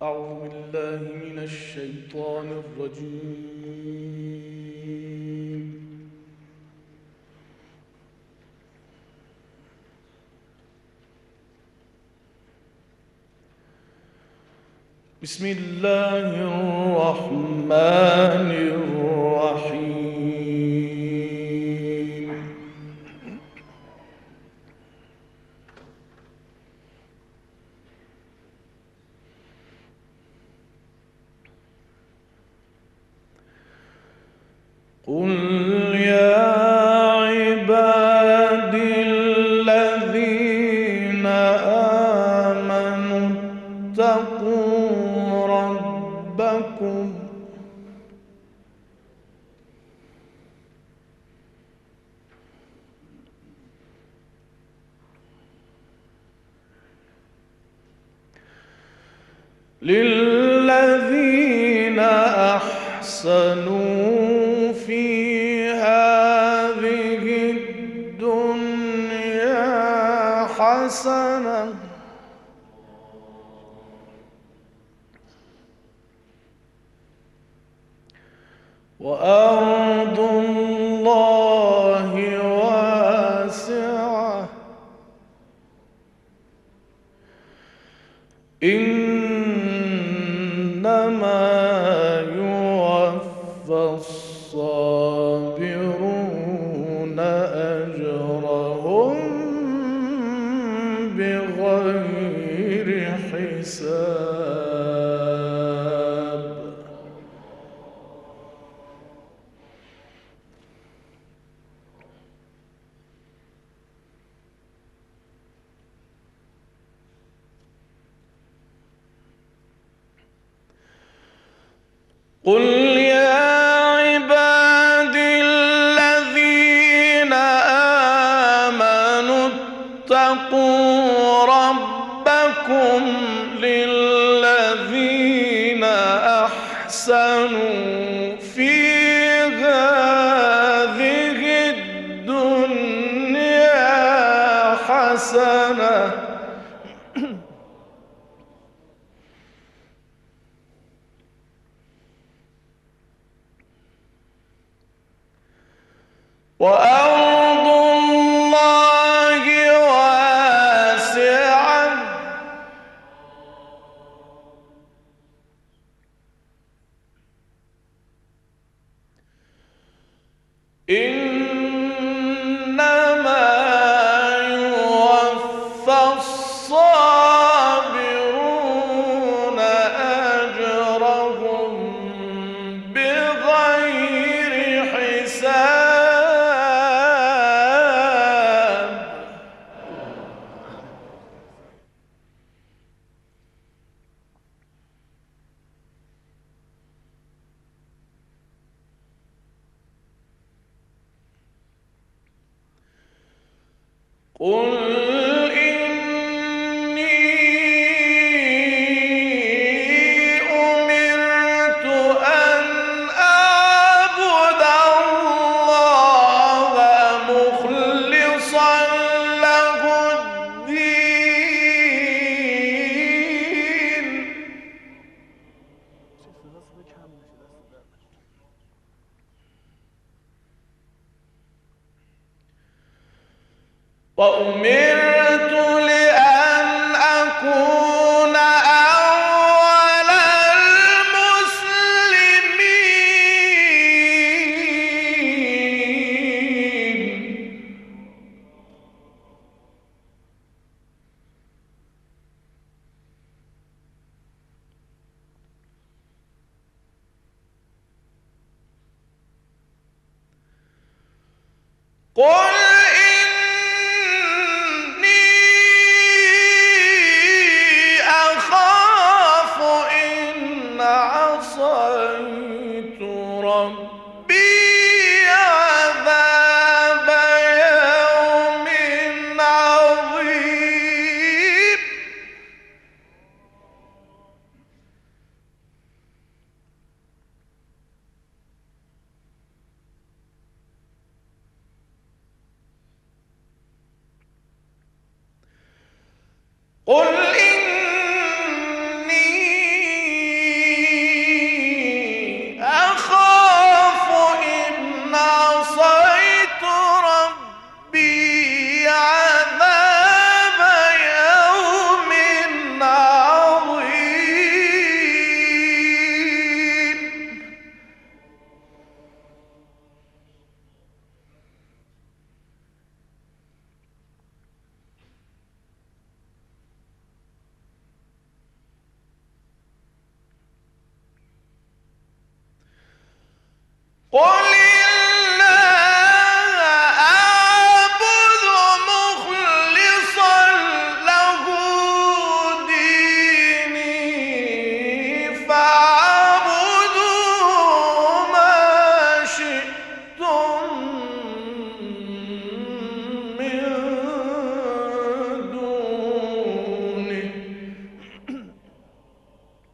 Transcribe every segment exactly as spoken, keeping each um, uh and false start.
أعوذ بالله من الشيطان الرجيم. بسم الله الرحمن الرحيم. قل يا عبادي الذين آمنوا اتقوا ربكم للذين أحسنوا في هذه الدنيا حسنة وأرض الله واسعة إنما يوفى الصابرون أجرهم بغير حساب. قل يا عبادي الذين آمنوا اتقوا ربكم للذين أحسنوا في هذه الدنيا حسنة وأرض الله واسعة إنما يوفى الصابرون أجرهم بغير حساب. قل إني أمرت أن أعبد الله مخلصا له الدين وأمرت لأن أكون أول المسلمين. قل عصيت ربي عذاب يوم عظيم.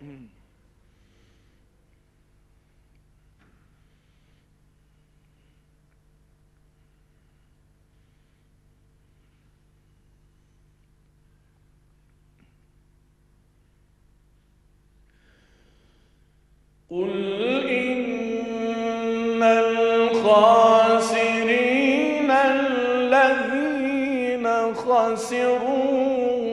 قل إن الخاسرين الذين خسروا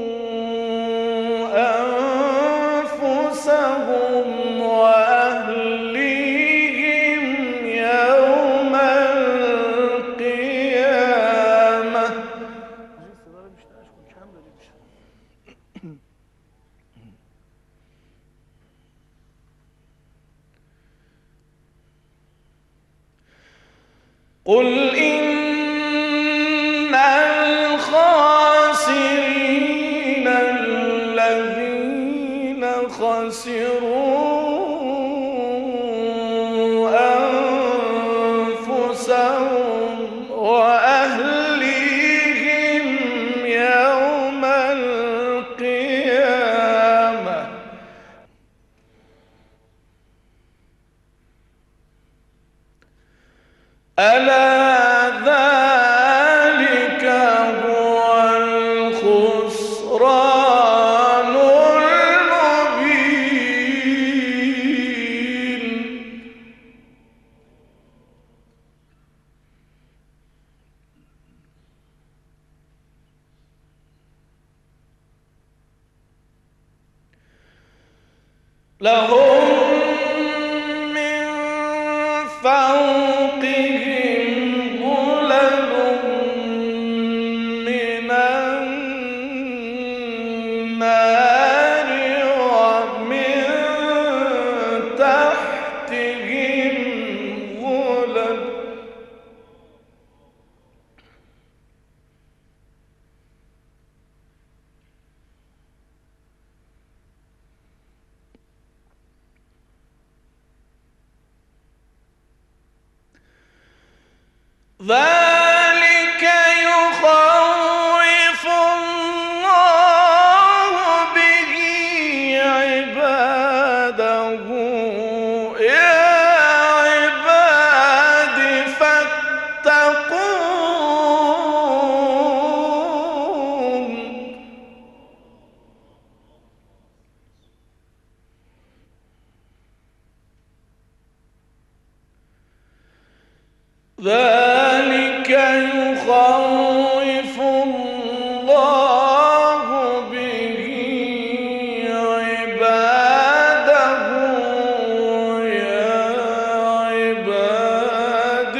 أنفسهم وأهليهم يوم القيامة. قل إن الخاسرين الذين خسروا أنفسهم وأهليهم يوم القيامة. ألا ذلك هو الخسران المبين. لهم من فوقهم ظلل من النار ومن تحتهم ظلل. ذلك يخوف الله به عباده. يا عباد فاتقون. ذلك يخوف الله به عباده. يا عباد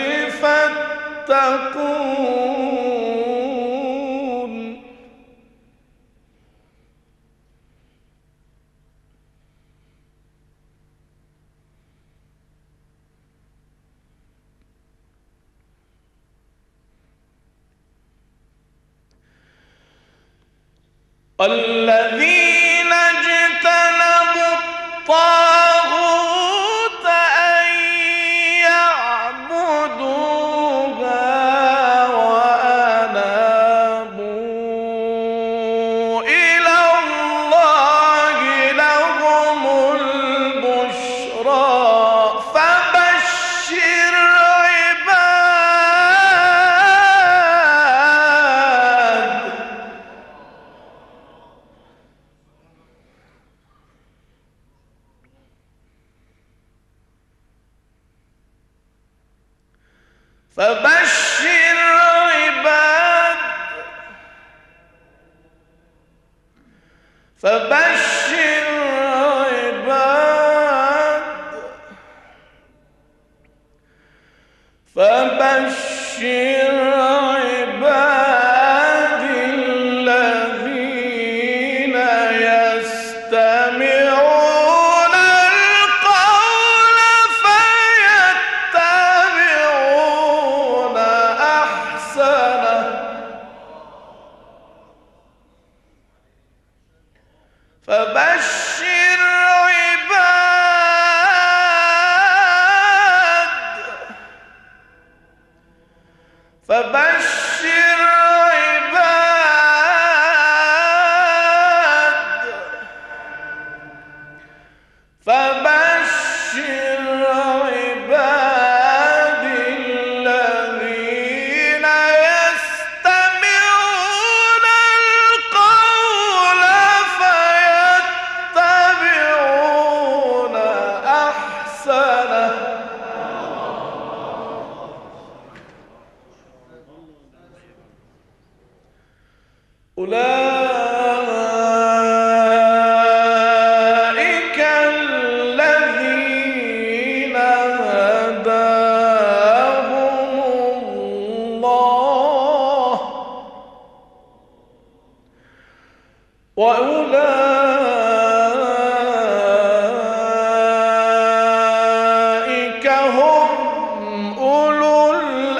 فاتقون. الذين اجتنبوا الطاغوت أن يعبدوها وأنابوا إلى الله لهم البشرى. فبشر عباد. فبشر عباد. فبشر عباد. فبشر عباد الذين يستمعون القول فيتبعون أحسنه. فبشر عباد. فبشر عبادي الذين يستمعون القول فيتبعون أحسنه. أولئك الذين هداهم الله وأولئك هم أولو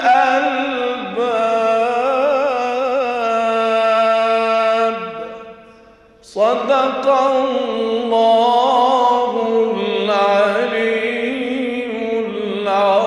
الألباب. صدق الله العلي العظيم.